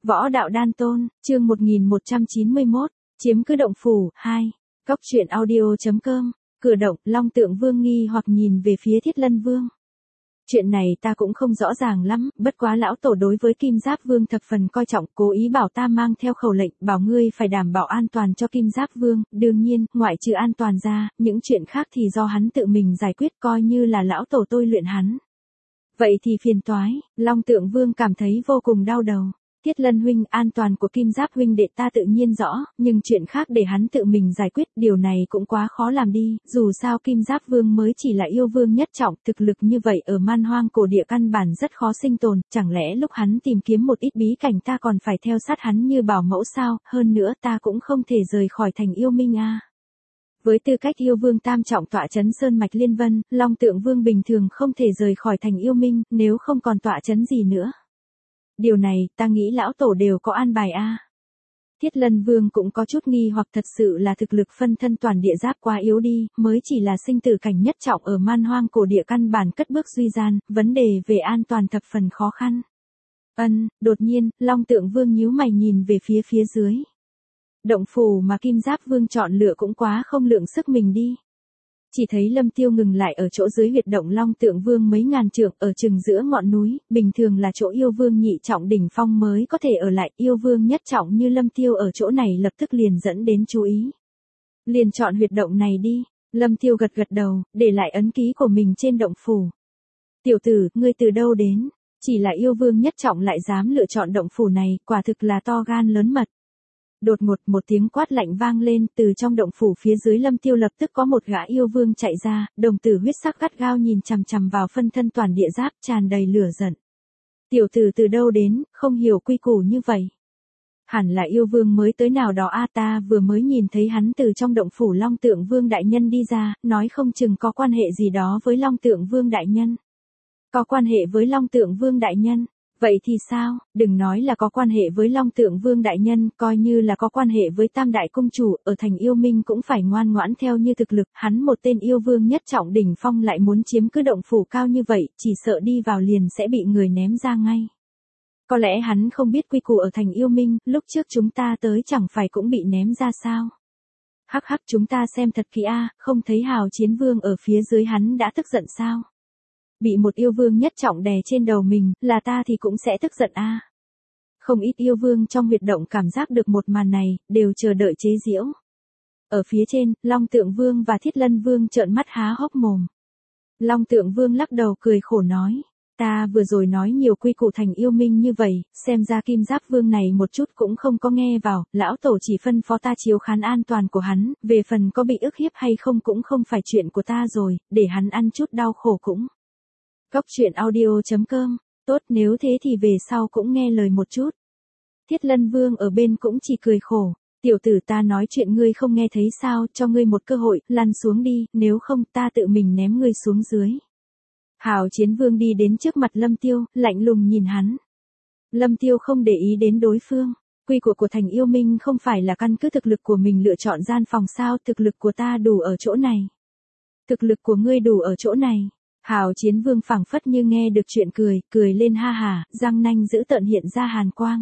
Võ đạo đan tôn, chương 1191, chiếm cứ động phủ, 2. Cóc truyện audio.com, cửa động, Long Tượng Vương nghi hoặc nhìn về phía Thiết Lân Vương. Chuyện này ta cũng không rõ ràng lắm, bất quá lão tổ đối với Kim Giáp Vương thập phần coi trọng, cố ý bảo ta mang theo khẩu lệnh, bảo ngươi phải đảm bảo an toàn cho Kim Giáp Vương, đương nhiên, ngoại trừ an toàn ra, những chuyện khác thì do hắn tự mình giải quyết, coi như là lão tổ tôi luyện hắn. Vậy thì phiền toái, Long Tượng Vương cảm thấy vô cùng đau đầu. Thiết Lân huynh, an toàn của Kim Giáp huynh đệ ta tự nhiên rõ, nhưng chuyện khác để hắn tự mình giải quyết, điều này cũng quá khó làm đi, dù sao Kim Giáp Vương mới chỉ là yêu vương nhất trọng, thực lực như vậy ở man hoang cổ địa căn bản rất khó sinh tồn, chẳng lẽ lúc hắn tìm kiếm một ít bí cảnh ta còn phải theo sát hắn như bảo mẫu sao, hơn nữa ta cũng không thể rời khỏi thành yêu minh a. Với tư cách yêu vương tam trọng tọa trấn Sơn Mạch Liên Vân, Long Tượng Vương bình thường không thể rời khỏi thành yêu minh, nếu không còn tọa trấn gì nữa. Điều này, ta nghĩ lão tổ đều có an bài a. Thiết Lân Vương cũng có chút nghi hoặc, thật sự là thực lực phân thân toàn địa giáp quá yếu đi, mới chỉ là sinh tử cảnh nhất trọng ở man hoang cổ địa căn bản cất bước duy gian, vấn đề về an toàn thập phần khó khăn. Đột nhiên, Long Tượng Vương nhíu mày nhìn về phía dưới. Động phủ mà Kim Giáp Vương chọn lựa cũng quá không lượng sức mình đi. Chỉ thấy Lâm Tiêu ngừng lại ở chỗ dưới huyệt động Long Tượng Vương mấy ngàn trượng ở chừng giữa ngọn núi, bình thường là chỗ yêu vương nhị trọng đỉnh phong mới có thể ở lại, yêu vương nhất trọng như Lâm Tiêu ở chỗ này lập tức liền dẫn đến chú ý. Liền chọn huyệt động này đi, Lâm Tiêu gật đầu, để lại ấn ký của mình trên động phủ. Tiểu tử, ngươi từ đâu đến? Chỉ là yêu vương nhất trọng lại dám lựa chọn động phủ này, quả thực là to gan lớn mật. Đột ngột một tiếng quát lạnh vang lên, từ trong động phủ phía dưới Lâm Tiêu lập tức có một gã yêu vương chạy ra, đồng tử huyết sắc gắt gao nhìn chằm chằm vào phân thân toàn địa giáp, tràn đầy lửa giận. Tiểu tử từ đâu đến, không hiểu quy củ như vậy. Hẳn là yêu vương mới tới nào đó a, ta vừa mới nhìn thấy hắn từ trong động phủ Long Tượng Vương đại nhân đi ra, nói không chừng có quan hệ gì đó với Long Tượng Vương đại nhân. Có quan hệ với Long Tượng Vương đại nhân? Vậy thì sao, đừng nói là có quan hệ với Long Tượng Vương đại nhân, coi như là có quan hệ với Tam đại công chủ, ở thành yêu minh cũng phải ngoan ngoãn theo như thực lực, hắn một tên yêu vương nhất trọng đỉnh phong lại muốn chiếm cứ động phủ cao như vậy, chỉ sợ đi vào liền sẽ bị người ném ra ngay. Có lẽ hắn không biết quy củ ở thành yêu minh, lúc trước chúng ta tới chẳng phải cũng bị ném ra sao. Hắc hắc, chúng ta xem thật kỹ a, không thấy Hào Chiến Vương ở phía dưới hắn đã tức giận sao? Bị một yêu vương nhất trọng đè trên đầu mình, là ta thì cũng sẽ tức giận a. Không ít yêu vương trong huyệt động cảm giác được một màn này, đều chờ đợi chế giễu. Ở phía trên, Long Tượng Vương và Thiết Lân Vương trợn mắt há hốc mồm. Long Tượng Vương lắc đầu cười khổ nói, ta vừa rồi nói nhiều quy củ thành yêu minh như vậy, xem ra Kim Giáp Vương này một chút cũng không có nghe vào, lão tổ chỉ phân phó ta chiếu khán an toàn của hắn, về phần có bị ức hiếp hay không cũng không phải chuyện của ta rồi, để hắn ăn chút đau khổ cũng. Cóc truyện audio.com, tốt, nếu thế thì về sau cũng nghe lời một chút. Thiết Lân Vương ở bên cũng chỉ cười khổ, tiểu tử ta nói chuyện ngươi không nghe thấy sao, cho ngươi một cơ hội, lăn xuống đi, nếu không ta tự mình ném ngươi xuống dưới. Hào Chiến Vương đi đến trước mặt Lâm Tiêu, lạnh lùng nhìn hắn. Lâm Tiêu không để ý đến đối phương, quy của thành yêu minh không phải là căn cứ thực lực của mình lựa chọn gian phòng sao, thực lực của ta đủ ở chỗ này. Thực lực của ngươi đủ ở chỗ này. Hào Chiến Vương phảng phất như nghe được chuyện cười lên ha hả, răng nanh dữ tợn hiện ra hàn quang.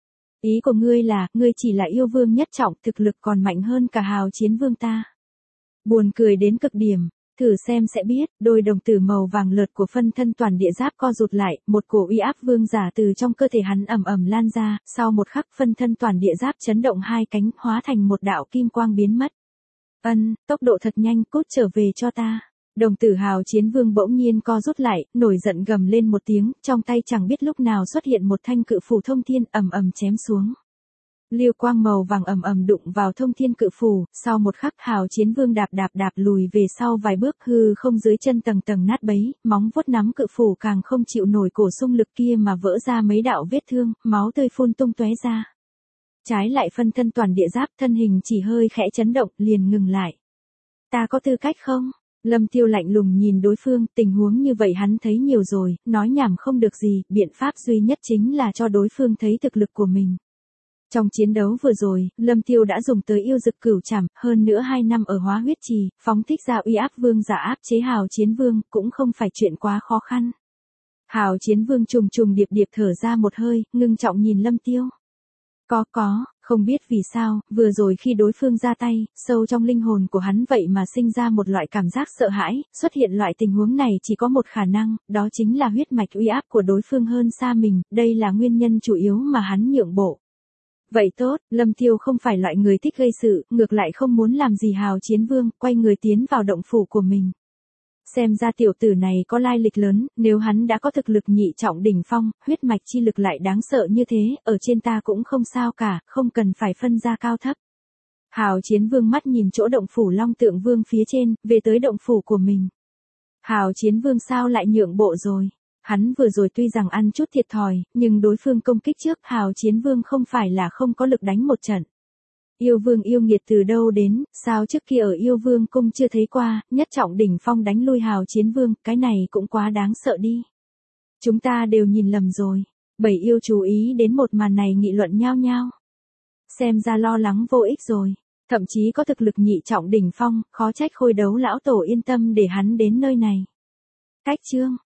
Ý của ngươi là, ngươi chỉ là yêu vương nhất trọng, thực lực còn mạnh hơn cả Hào Chiến Vương ta. Buồn cười đến cực điểm, thử xem sẽ biết, đôi đồng tử màu vàng lợt của phân thân toàn địa giáp co rụt lại, một cổ uy áp vương giả từ trong cơ thể hắn ầm ầm lan ra, sau một khắc phân thân toàn địa giáp chấn động hai cánh, hóa thành một đạo kim quang biến mất. Tốc độ thật nhanh, cút trở về cho ta. Đồng tử Hào Chiến Vương bỗng nhiên co rút lại, nổi giận gầm lên một tiếng, trong tay chẳng biết lúc nào xuất hiện một thanh cự phù thông thiên, ầm ầm chém xuống. Liêu quang màu vàng ầm ầm đụng vào thông thiên cự phù, sau một khắc Hào Chiến Vương đạp lùi về sau vài bước, hư không dưới chân tầng nát bấy, móng vuốt nắm cự phù càng không chịu nổi cổ xung lực kia mà vỡ ra mấy đạo vết thương, máu tươi phun tung tóe ra. Trái lại phân thân toàn địa giáp, thân hình chỉ hơi khẽ chấn động, liền ngừng lại. Ta có tư cách không? Lâm Tiêu lạnh lùng nhìn đối phương, tình huống như vậy hắn thấy nhiều rồi, nói nhảm không được gì, biện pháp duy nhất chính là cho đối phương thấy thực lực của mình. Trong chiến đấu vừa rồi, Lâm Tiêu đã dùng tới yêu dực cửu trảm, hơn nữa 2 năm ở Hóa Huyết Trì, phóng thích ra uy áp vương giả áp chế Hào Chiến Vương, cũng không phải chuyện quá khó khăn. Hào Chiến Vương trùng điệp thở ra một hơi, ngưng trọng nhìn Lâm Tiêu. Có, không biết vì sao, vừa rồi khi đối phương ra tay, sâu trong linh hồn của hắn vậy mà sinh ra một loại cảm giác sợ hãi, xuất hiện loại tình huống này chỉ có một khả năng, đó chính là huyết mạch uy áp của đối phương hơn xa mình, đây là nguyên nhân chủ yếu mà hắn nhượng bộ. Vậy tốt, Lâm Tiêu không phải loại người thích gây sự, ngược lại không muốn làm gì Hào Chiến Vương, quay người tiến vào động phủ của mình. Xem ra tiểu tử này có lai lịch lớn, nếu hắn đã có thực lực nhị trọng đỉnh phong, huyết mạch chi lực lại đáng sợ như thế, ở trên ta cũng không sao cả, không cần phải phân ra cao thấp. Hào Chiến Vương mắt nhìn chỗ động phủ Long Tượng Vương phía trên, về tới động phủ của mình. Hào Chiến Vương sao lại nhượng bộ rồi? Hắn vừa rồi tuy rằng ăn chút thiệt thòi, nhưng đối phương công kích trước Hào Chiến Vương không phải là không có lực đánh một trận. Yêu vương yêu nghiệt từ đâu đến, sao trước kia ở yêu vương cung chưa thấy qua, nhất trọng đỉnh phong đánh lui Hào Chiến Vương, cái này cũng quá đáng sợ đi. Chúng ta đều nhìn lầm rồi. Bảy yêu chú ý đến một màn này nghị luận nhao nhao. Xem ra lo lắng vô ích rồi. Thậm chí có thực lực nhị trọng đỉnh phong, khó trách Khôi Đấu lão tổ yên tâm để hắn đến nơi này. Cách chương